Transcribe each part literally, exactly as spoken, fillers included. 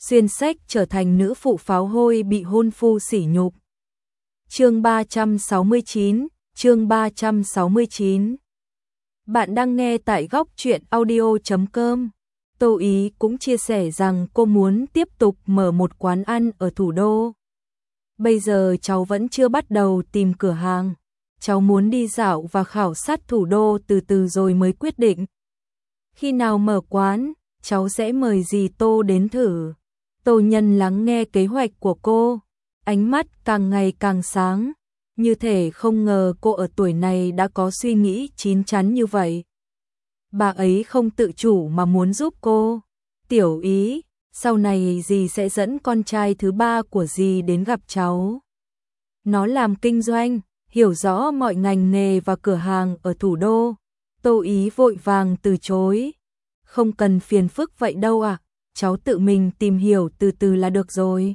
xuyên sách trở thành nữ phụ pháo hôi bị hôn phu sỉ nhục. Chương ba trăm sáu mươi chín, chương ba trăm sáu mươi chín. Bạn đang nghe tại góc truyện audio chấm com. Tô Ý cũng chia sẻ rằng cô muốn tiếp tục mở một quán ăn ở thủ đô. Bây giờ cháu vẫn chưa bắt đầu tìm cửa hàng. Cháu muốn đi dạo và khảo sát thủ đô từ từ rồi mới quyết định. Khi nào mở quán, cháu sẽ mời dì Tô đến thử. Tô Nhân lắng nghe kế hoạch của cô, ánh mắt càng ngày càng sáng, như thể không ngờ cô ở tuổi này đã có suy nghĩ chín chắn như vậy. Bà ấy không tự chủ mà muốn giúp cô. Tiểu Ý, sau này dì sẽ dẫn con trai thứ ba của dì đến gặp cháu. Nó làm kinh doanh, hiểu rõ mọi ngành nghề và cửa hàng ở thủ đô. Tô Ý vội vàng từ chối. Không cần phiền phức vậy đâu ạ, à, cháu tự mình tìm hiểu từ từ là được rồi.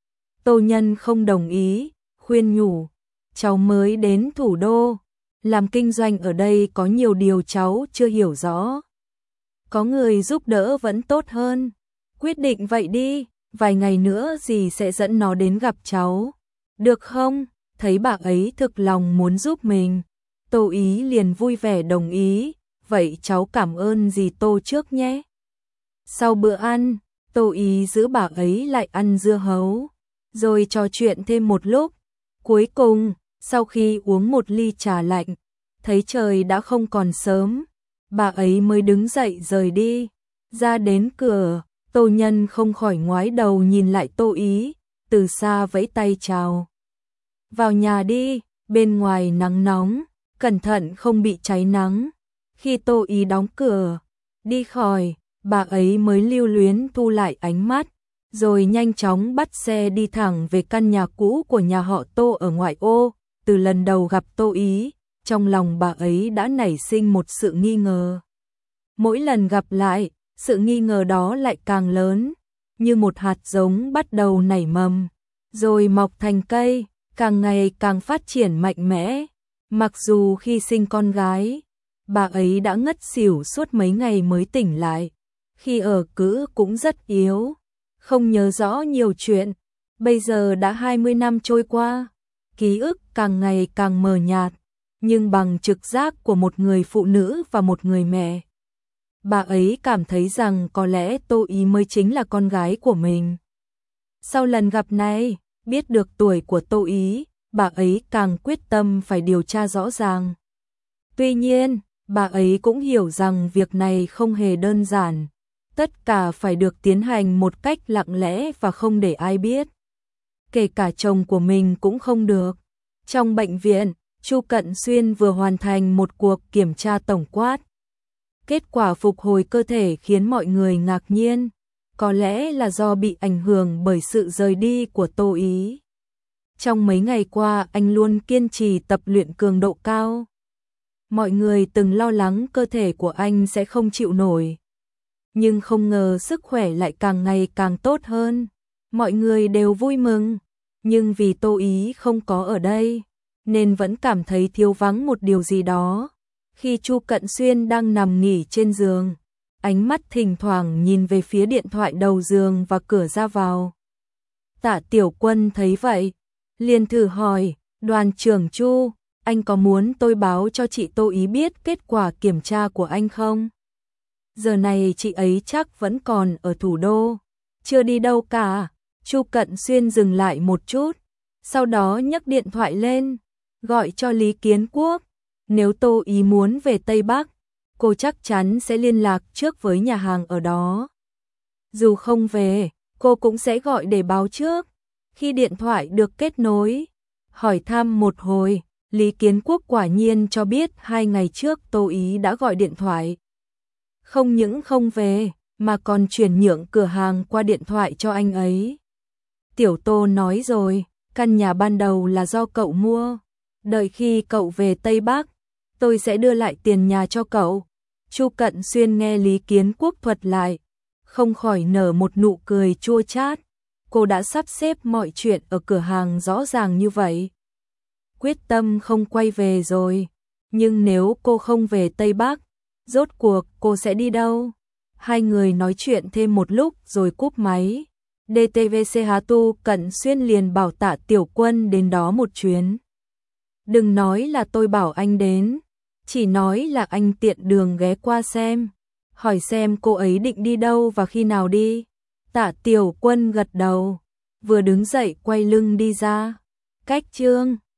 Tô Nhân không đồng ý, khuyên nhủ, cháu mới đến thủ đô, làm kinh doanh ở đây có nhiều điều cháu chưa hiểu rõ. Có người giúp đỡ vẫn tốt hơn, quyết định vậy đi, vài ngày nữa dì sẽ dẫn nó đến gặp cháu. Được không? Thấy bà ấy thực lòng muốn giúp mình, Tô Ý liền vui vẻ đồng ý, vậy cháu cảm ơn dì Tô trước nhé. Sau bữa ăn, Tô Ý giữ bà ấy lại ăn dưa hấu, rồi trò chuyện thêm một lúc. Cuối cùng, sau khi uống một ly trà lạnh, thấy trời đã không còn sớm, bà ấy mới đứng dậy rời đi. Ra đến cửa, Tô Nhân không khỏi ngoái đầu nhìn lại Tô Ý, từ xa vẫy tay chào. Vào nhà đi, bên ngoài nắng nóng, cẩn thận không bị cháy nắng. Khi Tô Ý đóng cửa, đi khỏi, bà ấy mới lưu luyến thu lại ánh mắt, rồi nhanh chóng bắt xe đi thẳng về căn nhà cũ của nhà họ Tô ở ngoại ô. Từ lần đầu gặp Tô Ý, trong lòng bà ấy đã nảy sinh một sự nghi ngờ. Mỗi lần gặp lại, sự nghi ngờ đó lại càng lớn, như một hạt giống bắt đầu nảy mầm, rồi mọc thành cây, càng ngày càng phát triển mạnh mẽ. Mặc dù khi sinh con gái, bà ấy đã ngất xỉu suốt mấy ngày mới tỉnh lại, khi ở cữ cũng rất yếu, không nhớ rõ nhiều chuyện. Bây giờ đã hai mươi năm trôi qua, ký ức càng ngày càng mờ nhạt, nhưng bằng trực giác của một người phụ nữ và một người mẹ, bà ấy cảm thấy rằng có lẽ Tô Ý mới chính là con gái của mình. Sau lần gặp này, biết được tuổi của Tô Ý, bà ấy càng quyết tâm phải điều tra rõ ràng. Tuy nhiên, bà ấy cũng hiểu rằng việc này không hề đơn giản, tất cả phải được tiến hành một cách lặng lẽ và không để ai biết. Kể cả chồng của mình cũng không được. Trong bệnh viện, Chu Cận Xuyên vừa hoàn thành một cuộc kiểm tra tổng quát. Kết quả phục hồi cơ thể khiến mọi người ngạc nhiên, có lẽ là do bị ảnh hưởng bởi sự rời đi của Tô Ý. Trong mấy ngày qua anh luôn kiên trì tập luyện cường độ cao. Mọi người từng lo lắng cơ thể của anh sẽ không chịu nổi, nhưng không ngờ sức khỏe lại càng ngày càng tốt hơn. Mọi người đều vui mừng, nhưng vì Tô Ý không có ở đây, nên vẫn cảm thấy thiếu vắng một điều gì đó. Khi Chu Cận Xuyên đang nằm nghỉ trên giường, ánh mắt thỉnh thoảng nhìn về phía điện thoại đầu giường và cửa ra vào. Tạ Tiểu Quân thấy vậy, liền thử hỏi, Đoàn trưởng Chu, anh có muốn tôi báo cho chị Tô Ý biết kết quả kiểm tra của anh không? Giờ này chị ấy chắc vẫn còn ở thủ đô, chưa đi đâu cả. Chu Cận Xuyên dừng lại một chút, sau đó nhấc điện thoại lên, gọi cho Lý Kiến Quốc. Nếu Tô Ý muốn về Tây Bắc, cô chắc chắn sẽ liên lạc trước với nhà hàng ở đó. Dù không về, cô cũng sẽ gọi để báo trước. Khi điện thoại được kết nối, hỏi thăm một hồi, Lý Kiến Quốc quả nhiên cho biết hai ngày trước Tô Ý đã gọi điện thoại. Không những không về, mà còn chuyển nhượng cửa hàng qua điện thoại cho anh ấy. Tiểu Tô nói rồi, căn nhà ban đầu là do cậu mua. Đợi khi cậu về Tây Bắc, tôi sẽ đưa lại tiền nhà cho cậu. Chu Cận Xuyên nghe Lý Kiến Quốc thuật lại, không khỏi nở một nụ cười chua chát. Cô đã sắp xếp mọi chuyện ở cửa hàng rõ ràng như vậy, quyết tâm không quay về rồi. Nhưng nếu cô không về Tây Bắc, rốt cuộc cô sẽ đi đâu? Hai người nói chuyện thêm một lúc rồi cúp máy. đê tê vê xê Hà Tu Cận Xuyên liền bảo Tạ Tiểu Quân đến đó một chuyến. Đừng nói là tôi bảo anh đến, chỉ nói là anh tiện đường ghé qua xem, hỏi xem cô ấy định đi đâu và khi nào đi. Tạ Tiểu Quân gật đầu, vừa đứng dậy quay lưng đi ra. Cách Trương